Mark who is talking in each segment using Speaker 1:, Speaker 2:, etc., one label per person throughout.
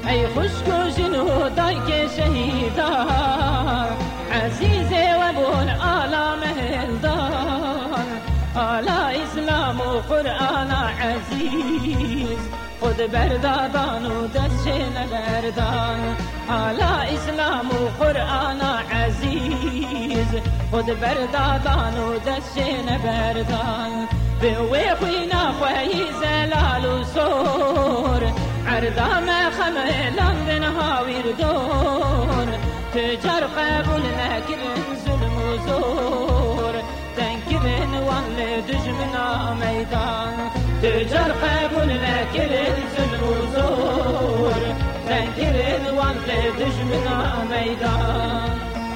Speaker 1: ای خوشکو جنو دای که شهیدا عزیزه و بول آلا مهلدان آلا اسلام و قرآن عزیز خود بردادان و دست نبردان آلا اسلام و قرآن عزیز خود بردادان و دست نبردان به وی خوینا خوی زلال و سور عرضا ما خملان هاویر دور تجار قبول نکرن ظلم و زور تنکرن وان دجمنا میدان تجار قبول نکرن ظلم و زور تنکرن وان دجمنا میدان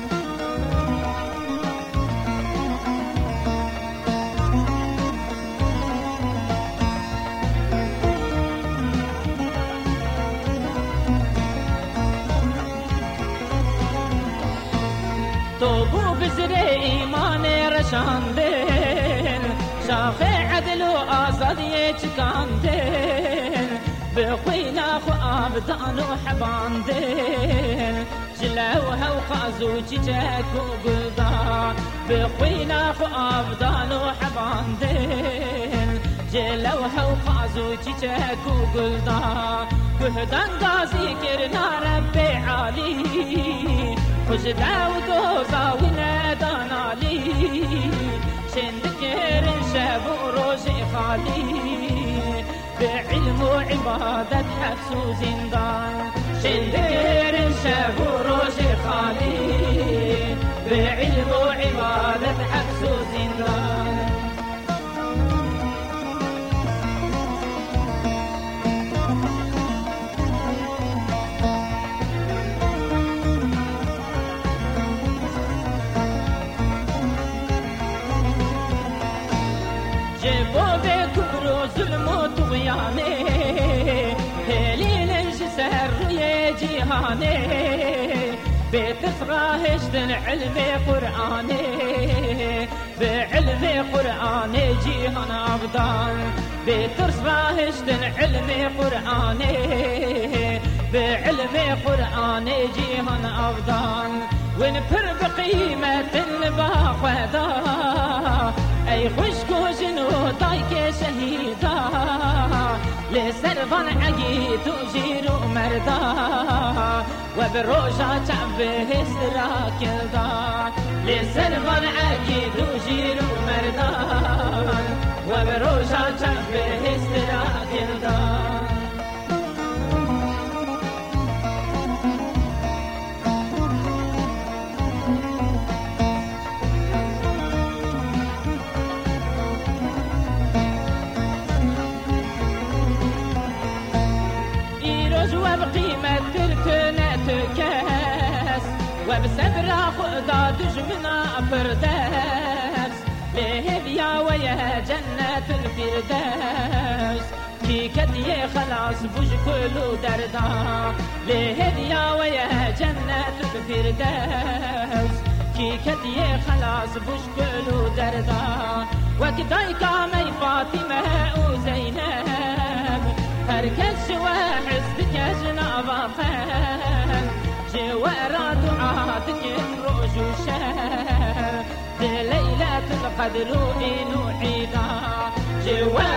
Speaker 1: تو بو بزر ایمان رشاندن شاخ عدل و آزادی چکاندن بخوینا خو آبدان و حباندن جلوها و خازو چیچک و گلدان بخوینا خو آبدان و حباندن جلوها و خازو چیچک و گلدان گهدان غازی کرنا رب عالی خوش داود و زاوین دانالی شندکر شب و روز خالی به علم و عبادت حبس و زندان شندکر شب و روز خالی به علم و عبادت حبس و زندان جبو به کبر و ظلم و طغیانه هلیل سر روی جهانه به تفراهشتن علم قرآنه به علم قرآن جهان افضل به تفراهشتن علم قرآنه به علم قرآن جهان افضل ون پر بقیمت با خدا ای خوشکو جنو دای که شهیدا لسربان عگی تو جیرو مردا و به روشا چعبه استرا کلدا لسربان عگی تو جیرو مردا و به روشا چعبه استرا کلدا وبقيمة ترتنا تكاس وبسبر خدا دجمنا فرداس لهديا ويا جنة الفرداس كي كدي خلاص بوج كله دردا لهديا ويا جنة الفرداس كي كدي خلاص بوج كله دردا وكداي كامي فاطمة وزينب هركز جوا حزبك جناب خان جوا دعاتك روج وشهر ليلة القدر إنو عيدا جوا